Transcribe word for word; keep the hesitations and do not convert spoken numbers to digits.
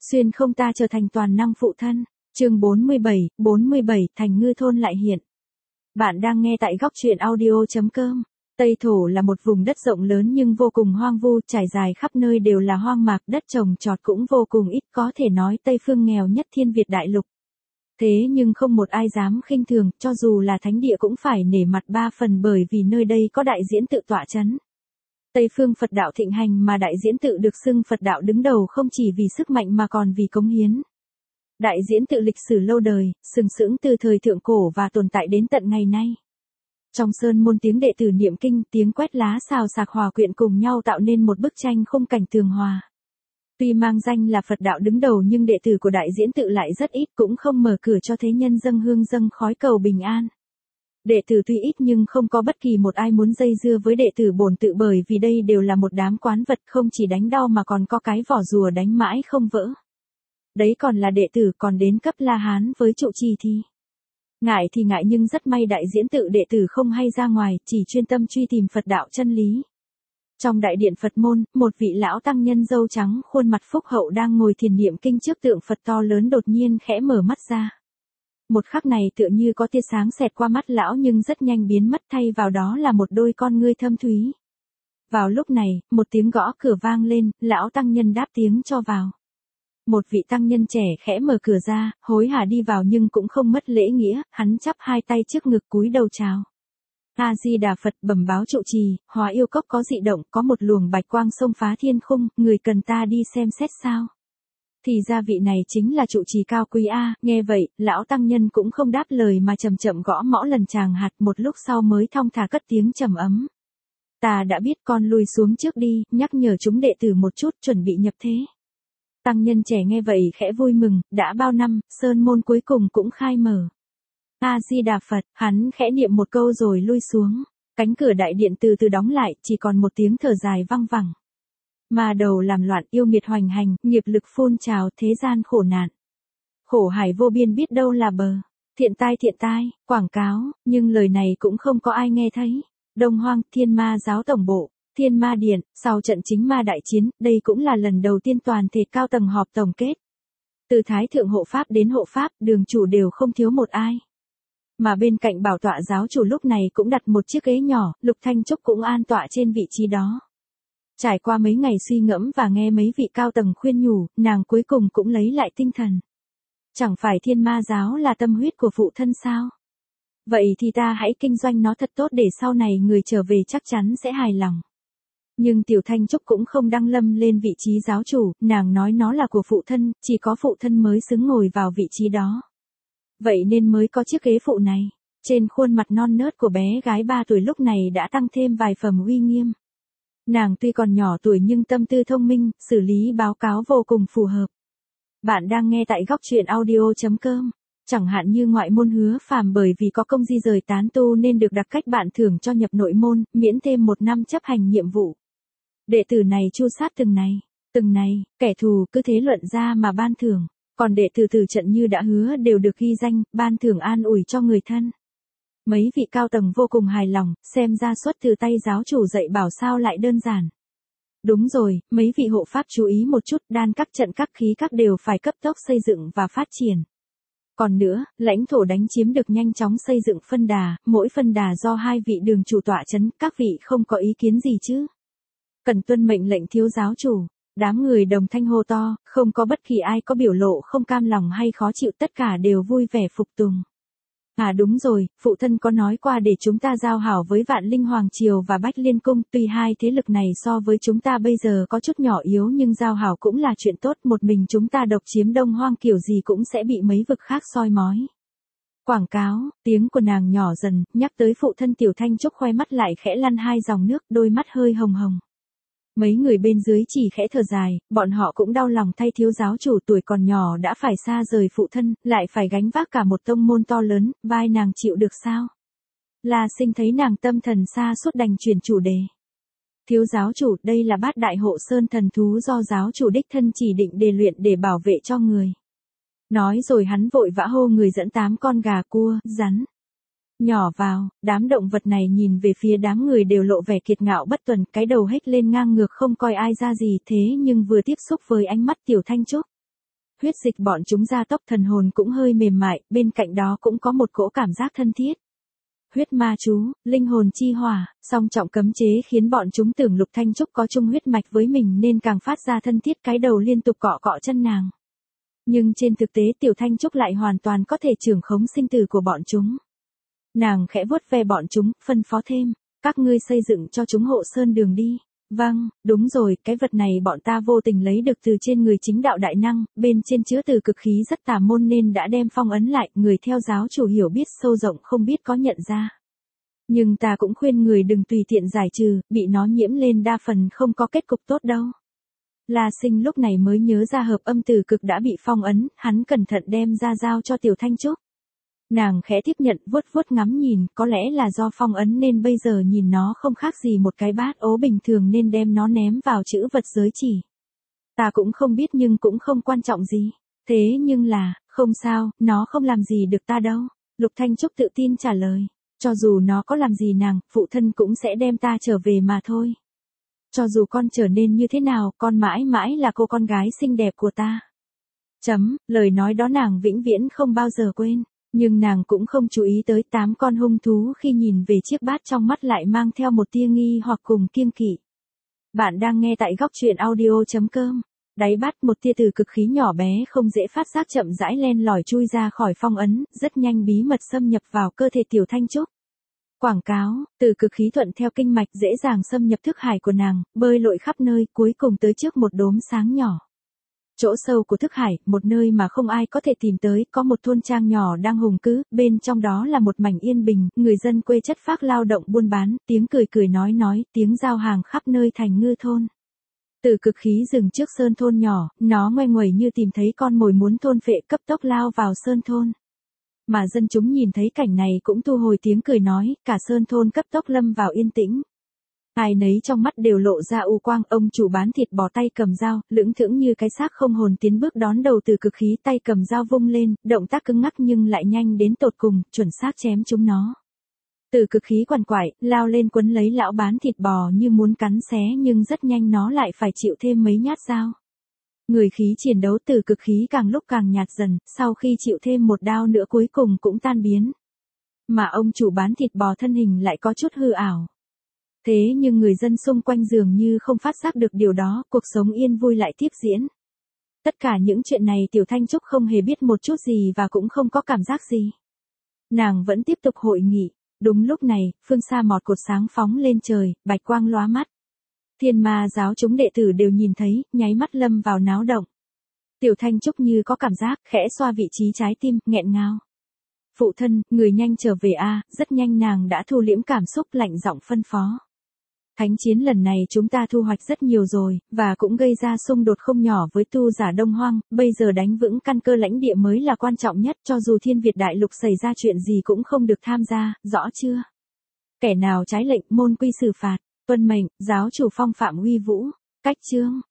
Xuyên không ta trở thành toàn năng phụ thân. Chương bốn mươi bảy, bốn mươi bảy Thành Ngư Thôn lại hiện. Bạn đang nghe tại góc truyện audio chấm com. Tây Thổ là một vùng đất rộng lớn nhưng vô cùng hoang vu, trải dài khắp nơi đều là hoang mạc, đất trồng trọt cũng vô cùng ít, có thể nói Tây phương nghèo nhất thiên Việt đại lục. Thế nhưng không một ai dám khinh thường, cho dù là thánh địa cũng phải nể mặt ba phần bởi vì nơi đây có đại diễn tự tọa chấn. Tây phương Phật đạo thịnh hành mà đại diễn tự được xưng Phật đạo đứng đầu không chỉ vì sức mạnh mà còn vì cống hiến. Đại diễn tự lịch sử lâu đời, sừng sững từ thời thượng cổ và tồn tại đến tận ngày nay. Trong sơn môn tiếng đệ tử niệm kinh, tiếng quét lá xào xạc hòa quyện cùng nhau tạo nên một bức tranh khung cảnh tường hòa. Tuy mang danh là Phật đạo đứng đầu nhưng đệ tử của đại diễn tự lại rất ít, cũng không mở cửa cho thế nhân dâng hương dâng khói cầu bình an. Đệ tử tuy ít nhưng không có bất kỳ một ai muốn dây dưa với đệ tử bổn tự bởi vì đây đều là một đám quán vật, không chỉ đánh đau mà còn có cái vỏ rùa đánh mãi không vỡ. Đấy còn là đệ tử, còn đến cấp La Hán với trụ trì thì ngại thì ngại nhưng rất may đại diễn tự đệ tử không hay ra ngoài, chỉ chuyên tâm truy tìm Phật đạo chân lý. Trong đại điện Phật môn, một vị lão tăng nhân râu trắng khuôn mặt phúc hậu đang ngồi thiền niệm kinh trước tượng Phật to lớn đột nhiên khẽ mở mắt ra. Một khắc này tựa như có tia sáng xẹt qua mắt lão nhưng rất nhanh biến mất, thay vào đó là một đôi con ngươi thâm thúy. Vào lúc này, một tiếng gõ cửa vang lên, lão tăng nhân đáp tiếng cho vào. Một vị tăng nhân trẻ khẽ mở cửa ra, hối hả đi vào nhưng cũng không mất lễ nghĩa, hắn chắp hai tay trước ngực cúi đầu chào. A-di-đà Phật, bẩm báo trụ trì, Hóa Yêu Cốc có dị động, có một luồng bạch quang xông phá thiên khung, người cần ta đi xem xét sao? Thì ra vị này chính là trụ trì cao quý a. Nghe vậy, lão tăng nhân cũng không đáp lời mà chậm chậm gõ mõ lần tràng hạt, một lúc sau mới thong thả cất tiếng trầm ấm. Ta đã biết, con lui xuống trước đi, nhắc nhở chúng đệ tử một chút chuẩn bị nhập thế. Tăng nhân trẻ nghe vậy khẽ vui mừng, đã bao năm, sơn môn cuối cùng cũng khai mở. A-di-đà Phật, hắn khẽ niệm một câu rồi lui xuống. Cánh cửa đại điện từ từ đóng lại, chỉ còn một tiếng thở dài văng vẳng. Ma đầu làm loạn, yêu nghiệt hoành hành, nghiệp lực phun trào, thế gian khổ nạn. Khổ hải vô biên biết đâu là bờ. Thiện tai thiện tai, quảng cáo, nhưng lời này cũng không có ai nghe thấy. Đông Hoang, Thiên Ma giáo tổng bộ, Thiên Ma điện, sau trận chính ma đại chiến, đây cũng là lần đầu tiên toàn thể cao tầng họp tổng kết. Từ Thái thượng hộ pháp đến hộ pháp, đường chủ đều không thiếu một ai. Mà bên cạnh bảo tọa giáo chủ lúc này cũng đặt một chiếc ghế nhỏ, Lục Thanh Trúc cũng an tọa trên vị trí đó. Trải qua mấy ngày suy ngẫm và nghe mấy vị cao tầng khuyên nhủ, nàng cuối cùng cũng lấy lại tinh thần. Chẳng phải Thiên Ma giáo là tâm huyết của phụ thân sao? Vậy thì ta hãy kinh doanh nó thật tốt để sau này người trở về chắc chắn sẽ hài lòng. Nhưng Tiểu Thanh Trúc cũng không đăng lâm lên vị trí giáo chủ, nàng nói nó là của phụ thân, chỉ có phụ thân mới xứng ngồi vào vị trí đó. Vậy nên mới có chiếc ghế phụ này. Trên khuôn mặt non nớt của bé gái ba tuổi lúc này đã tăng thêm vài phần uy nghiêm. Nàng tuy còn nhỏ tuổi nhưng tâm tư thông minh, xử lý báo cáo vô cùng phù hợp. Bạn đang nghe tại góc truyện audio chấm com. Chẳng hạn như ngoại môn Hứa Phàm bởi vì có công di rời tán tu nên được đặc cách bạn thưởng cho nhập nội môn, miễn thêm một năm chấp hành nhiệm vụ. Đệ tử này chu sát từng này, từng này, kẻ thù cứ thế luận ra mà ban thưởng. Còn đệ tử từ trận như đã hứa đều được ghi danh, ban thưởng an ủi cho người thân. Mấy vị cao tầng vô cùng hài lòng, xem ra xuất từ tay giáo chủ dạy bảo sao lại đơn giản. Đúng rồi, mấy vị hộ pháp chú ý một chút, đan các trận các khí các đều phải cấp tốc xây dựng và phát triển. Còn nữa, lãnh thổ đánh chiếm được nhanh chóng xây dựng phân đà, mỗi phân đà do hai vị đường chủ tọa chấn, các vị không có ý kiến gì chứ? Cần tuân mệnh lệnh thiếu giáo chủ. Đám người đồng thanh hô to, không có bất kỳ ai có biểu lộ không cam lòng hay khó chịu, tất cả đều vui vẻ phục tùng. À đúng rồi, phụ thân có nói qua để chúng ta giao hảo với Vạn Linh Hoàng Triều và Bách Liên Cung, tuy hai thế lực này so với chúng ta bây giờ có chút nhỏ yếu nhưng giao hảo cũng là chuyện tốt, một mình chúng ta độc chiếm Đông Hoang kiểu gì cũng sẽ bị mấy vực khác soi mói. Quảng cáo, tiếng của nàng nhỏ dần, nhắc tới phụ thân Tiểu Thanh Trúc khoe mắt lại khẽ lăn hai dòng nước, đôi mắt hơi hồng hồng. Mấy người bên dưới chỉ khẽ thở dài, bọn họ cũng đau lòng thay thiếu giáo chủ tuổi còn nhỏ đã phải xa rời phụ thân, lại phải gánh vác cả một tông môn to lớn, vai nàng chịu được sao? La Sinh thấy nàng tâm thần xa suốt đành chuyển chủ đề. Thiếu giáo chủ, đây là bát đại hộ sơn thần thú do giáo chủ đích thân chỉ định đề luyện để bảo vệ cho người. Nói rồi hắn vội vã hô người dẫn tám con gà cua, rắn nhỏ vào, đám động vật này nhìn về phía đám người đều lộ vẻ kiệt ngạo bất tuần, cái đầu hếch lên ngang ngược không coi ai ra gì, thế nhưng vừa tiếp xúc với ánh mắt Tiểu Thanh Trúc. Huyết dịch bọn chúng gia tốc, thần hồn cũng hơi mềm mại, bên cạnh đó cũng có một cỗ cảm giác thân thiết. Huyết ma chú, linh hồn chi hỏa, song trọng cấm chế khiến bọn chúng tưởng Lục Thanh Trúc có chung huyết mạch với mình nên càng phát ra thân thiết, cái đầu liên tục cọ cọ chân nàng. Nhưng trên thực tế Tiểu Thanh Trúc lại hoàn toàn có thể trưởng khống sinh tử của bọn chúng. Nàng khẽ vuốt ve bọn chúng, phân phó thêm, các ngươi xây dựng cho chúng hộ sơn đường đi. Vâng, đúng rồi, cái vật này bọn ta vô tình lấy được từ trên người chính đạo đại năng, bên trên chứa từ cực khí rất tà môn nên đã đem phong ấn lại, người theo giáo chủ hiểu biết sâu rộng không biết có nhận ra. Nhưng ta cũng khuyên người đừng tùy tiện giải trừ, bị nó nhiễm lên đa phần không có kết cục tốt đâu. La Sinh lúc này mới nhớ ra hợp âm từ cực đã bị phong ấn, hắn cẩn thận đem ra giao cho Tiểu Thanh Trúc. Nàng khẽ tiếp nhận, vuốt vuốt ngắm nhìn, có lẽ là do phong ấn nên bây giờ nhìn nó không khác gì một cái bát ố bình thường nên đem nó ném vào chữ vật giới chỉ. Ta cũng không biết nhưng cũng không quan trọng gì. Thế nhưng là, không sao, nó không làm gì được ta đâu. Lục Thanh Trúc tự tin trả lời. Cho dù nó có làm gì nàng, phụ thân cũng sẽ đem ta trở về mà thôi. Cho dù con trở nên như thế nào, con mãi mãi là cô con gái xinh đẹp của ta. Chấm, lời nói đó nàng vĩnh viễn không bao giờ quên. Nhưng nàng cũng không chú ý tới tám con hung thú khi nhìn về chiếc bát trong mắt lại mang theo một tia nghi hoặc cùng kiêng kỵ. Bạn đang nghe tại góc truyện audio chấm com. Đáy bát một tia từ cực khí nhỏ bé không dễ phát giác chậm rãi len lỏi chui ra khỏi phong ấn, rất nhanh bí mật xâm nhập vào cơ thể Tiểu Thanh Trúc. Quảng cáo, từ cực khí thuận theo kinh mạch dễ dàng xâm nhập thức hải của nàng, bơi lội khắp nơi, cuối cùng tới trước một đốm sáng nhỏ. Chỗ sâu của thức hải, một nơi mà không ai có thể tìm tới, có một thôn trang nhỏ đang hùng cứ, bên trong đó là một mảnh yên bình, người dân quê chất phác lao động buôn bán, tiếng cười cười nói nói, tiếng giao hàng khắp nơi thành ngư thôn. Từ cực khí dừng trước sơn thôn nhỏ, nó ngoe nguẩy như tìm thấy con mồi muốn thôn phệ, cấp tốc lao vào sơn thôn. Mà dân chúng nhìn thấy cảnh này cũng thu hồi tiếng cười nói, cả sơn thôn cấp tốc lâm vào yên tĩnh. Ai nấy trong mắt đều lộ ra u quang, ông chủ bán thịt bò tay cầm dao, lững thững như cái xác không hồn tiến bước đón đầu từ cực khí, tay cầm dao vung lên, động tác cứng ngắc nhưng lại nhanh đến tột cùng, chuẩn xác chém chúng nó. Từ cực khí quằn quại, lao lên quấn lấy lão bán thịt bò như muốn cắn xé nhưng rất nhanh nó lại phải chịu thêm mấy nhát dao. Người khí chiến đấu từ cực khí càng lúc càng nhạt dần, sau khi chịu thêm một đao nữa cuối cùng cũng tan biến. Mà ông chủ bán thịt bò thân hình lại có chút hư ảo. Thế nhưng người dân xung quanh dường như không phát giác được điều đó, cuộc sống yên vui lại tiếp diễn. Tất cả những chuyện này Tiểu Thanh Trúc không hề biết một chút gì và cũng không có cảm giác gì. Nàng vẫn tiếp tục hội nghị, đúng lúc này, phương xa một cột sáng phóng lên trời, bạch quang lóa mắt. Thiên Ma giáo chúng đệ tử đều nhìn thấy, nháy mắt lâm vào náo động. Tiểu Thanh Trúc như có cảm giác, khẽ xoa vị trí trái tim, nghẹn ngào. Phụ thân, người nhanh trở về a, rất nhanh nàng đã thu liễm cảm xúc lạnh giọng phân phó. Thánh chiến lần này chúng ta thu hoạch rất nhiều rồi, và cũng gây ra xung đột không nhỏ với tu giả Đông Hoang, bây giờ đánh vững căn cơ lãnh địa mới là quan trọng nhất, cho dù Thiên Việt Đại Lục xảy ra chuyện gì cũng không được tham gia, rõ chưa? Kẻ nào trái lệnh môn quy xử phạt, tuân mệnh, giáo chủ phong phạm uy vũ, cách chương.